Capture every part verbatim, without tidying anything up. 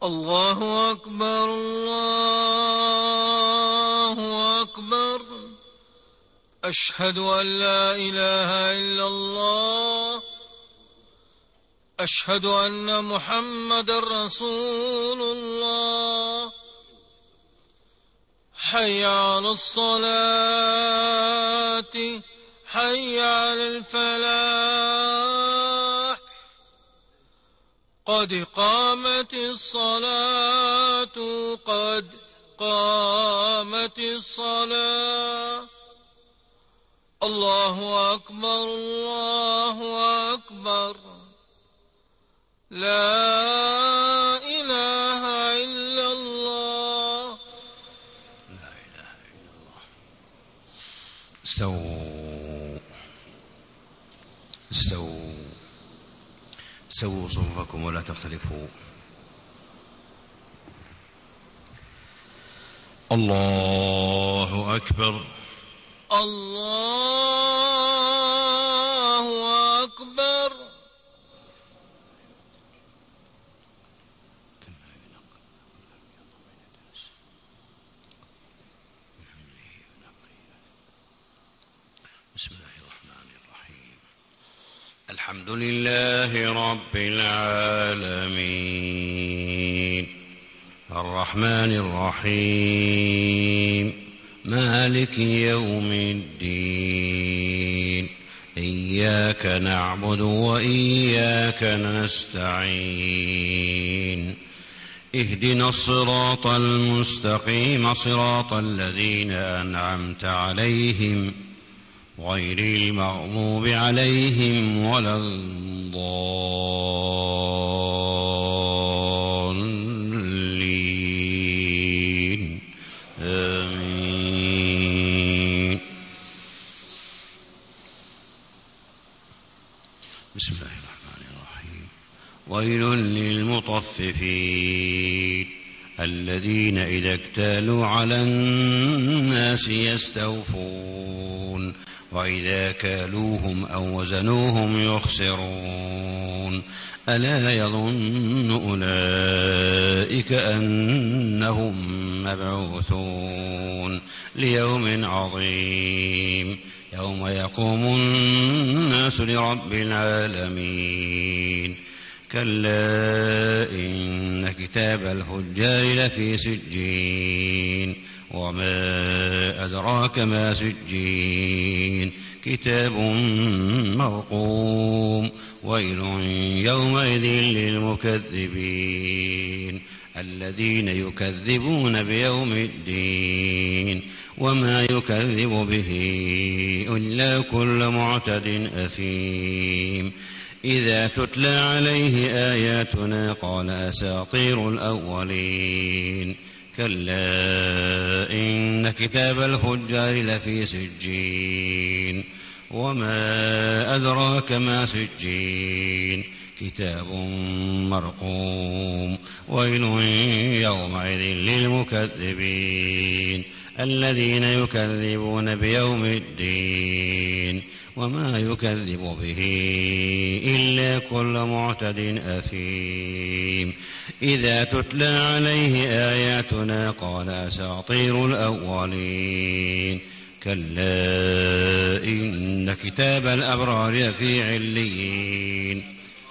الله أكبر الله أكبر. أشهد أن لا إله إلا الله. أشهد أن محمدا رسول الله. حي على الصلاة حي على الفلاح. قد قامت الصلاة قد قامت الصلاة. الله أكبر الله أكبر. لا إله إلا الله. لا إله إلا الله. استووا استووا سووا صفوفكم ولا تختلفوا. الله أكبر الله أكبر. بسم الله الرحمن الرحيم. الحمد لله رب العالمين الرحمن الرحيم مالك يوم الدين. إياك نعبد وإياك نستعين. اهدنا الصراط المستقيم صراط الذين أنعمت عليهم غير المغضوب عليهم ولا الضالين. آمين. بسم الله الرحمن الرحيم. ويل للمطففين الذين إذا اكتالوا على الناس يستوفون وإذا كالوهم أو وزنوهم يخسرون. ألا يظن أولئك أنهم مبعوثون ليوم عظيم يوم يقوم الناس لرب العالمين. كلا إن كتاب الفجار لفي سجين وما أدراك ما سجين. كتاب مرقوم. ويل يومئذ للمكذبين الذين يكذبون بيوم الدين وما يكذب به إلا كل معتد أثيم. إذا تتلى عليه آياتنا قال أساطير الأولين. كلا إن كتاب الفجار لفي سجين وما أدراك ما سجين. كتاب مرقوم. ويل يومئذ للمكذبين الذين يكذبون بيوم الدين وما يكذب به إلا كل معتد أثيم. إذا تتلى عليه آياتنا قال أساطير الأولين. كلا إن كتاب الأبرار لفي عليين.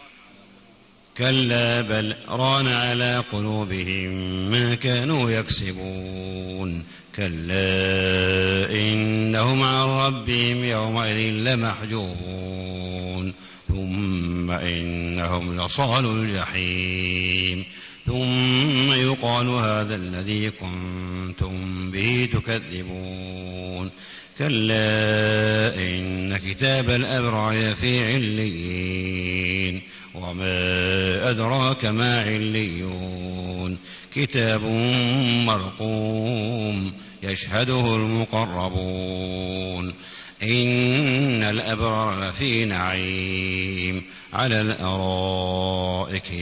كلا بل ران على قلوبهم ما كانوا يكسبون. كلا إنهم عن ربهم يومئذ لمحجوبون. ثم إنهم لصالوا الجحيم. ثم يقال هذا الذي كنتم به تكذبون. كلا إن كتاب الأبرار في عليين وما أدراك ما عليون. كتاب مرقوم يشهده المقربون. إن الأبرار لفي نعيم على الأرائك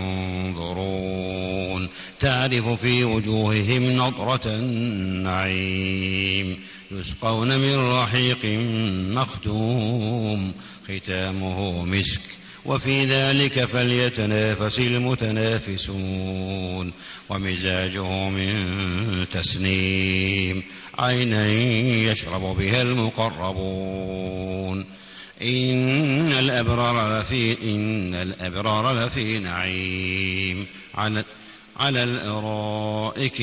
ينظرون تعرف في وجوههم نضرة النعيم. يسقون من رحيق مختوم ختامه مسك وفي ذلك فليتنافس المتنافسون ومزاجه من تسنيم عينا يشرب بها المقربون إن الأبرار لفي, إن الأبرار لفي نعيم على, على الأرائك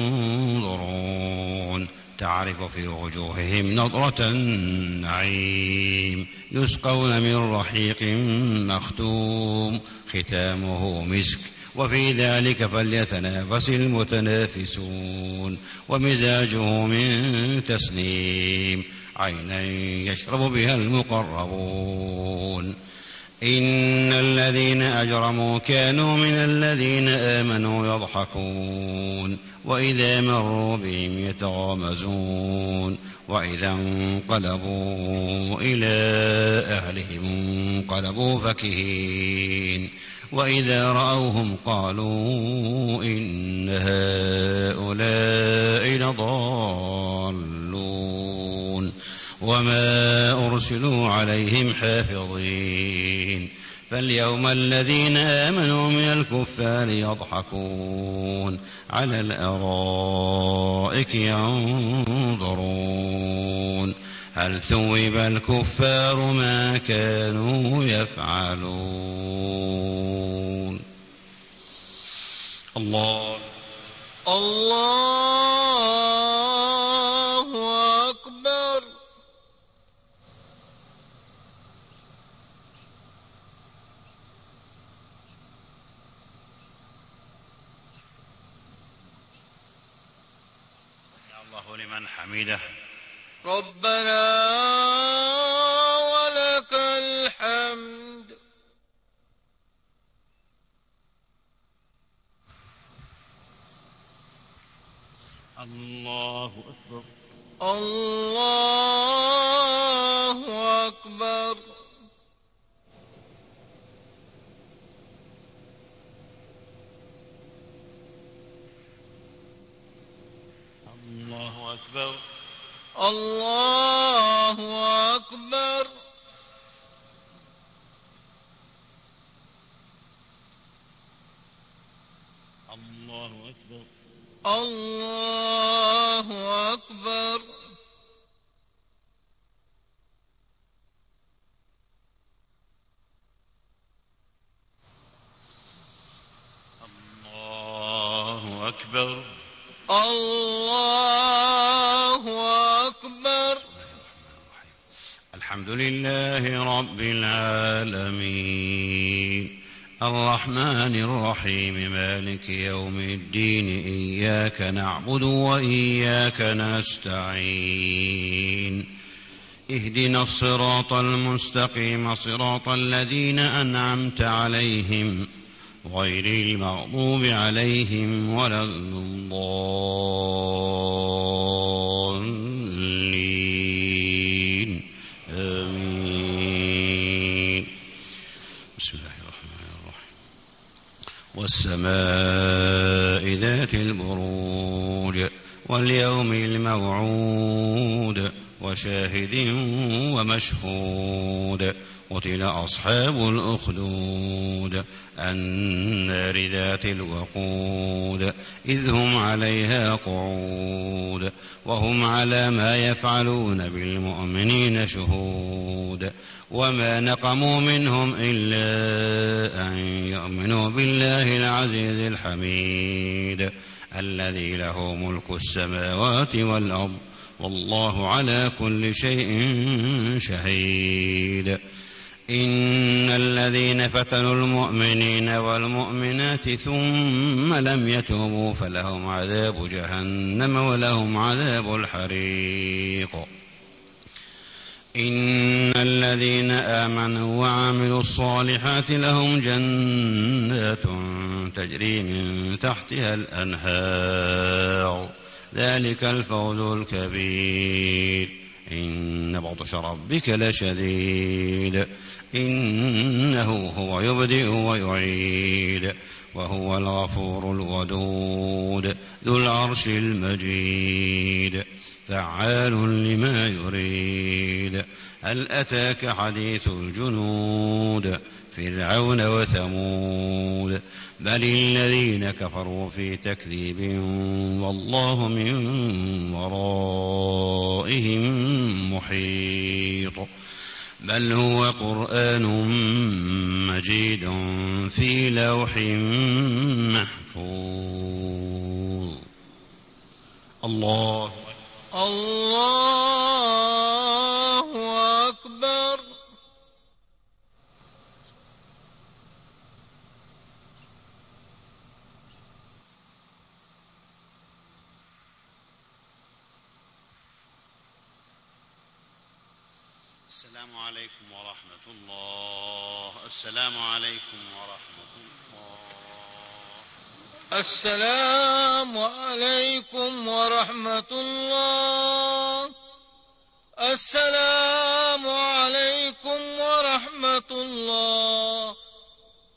ينظرون تعرف في وجوههم نضرة النعيم يسقون من رحيق مختوم ختامه مسك وفي ذلك فليتنافس المتنافسون ومزاجه من تسنيم عينا يشرب بها المقربون إن الذين أجرموا كانوا من الذين آمنوا يضحكون وإذا مروا بهم يتغامزون وإذا انقلبوا إلى أهلهم انقلبوا فكهين وإذا رأوهم قالوا إن هؤلاء لضالون وما أرسلوا عليهم حافظين فاليوم الذين آمنوا من الكفار يضحكون على الأرائك ينظرون هل ثوب الكفار ما كانوا يفعلون. الله الله أكبر. الله لمن حمده. ربنا ولك الحمد. الله أكبر. الله أكبر. الله أكبر. الله أكبر. الله أكبر. الله أكبر. الله أكبر. الله أكبر. الحمد لله رب العالمين الرحمن الرحيم مالك يوم الدين إياك نعبد وإياك نستعين اهدنا الصراط المستقيم صراط الذين أنعمت عليهم غير المغضوب عليهم ولا الضالين آمين. بسم الله الرحمن الرحيم والسماء ذات البروج واليوم الموعود وشاهد ومشهود قتل أصحاب الأخدود النار ذات الوقود إذ هم عليها قعود وهم على ما يفعلون بالمؤمنين شهود وما نقموا منهم إلا أن يؤمنوا بالله العزيز الحميد الذي له ملك السماوات والأرض والله على كل شيء شهيد. إن الذين فتنوا المؤمنين والمؤمنات ثم لم يتوبوا فلهم عذاب جهنم ولهم عذاب الحريق. إن الذين آمنوا وعملوا الصالحات لهم جنات تجري من تحتها الأنهار ذلك الفوز الكبير. إن بطش ربك لشديد إنه هو يبدئ ويعيد وهو الغفور الودود ذو العرش المجيد فعال لما يريد. هل أتاك حديث الجنود فرعون وثمود بل الذين كفروا في تكذيب والله من ورائهم محيط. بل هو قرآن مجيد في لوح محفوظ. الله الله أكبر. السلام عليكم ورحمة الله. السلام عليكم ورحمة الله. السلام عليكم ورحمة الله. السلام عليكم ورحمة الله.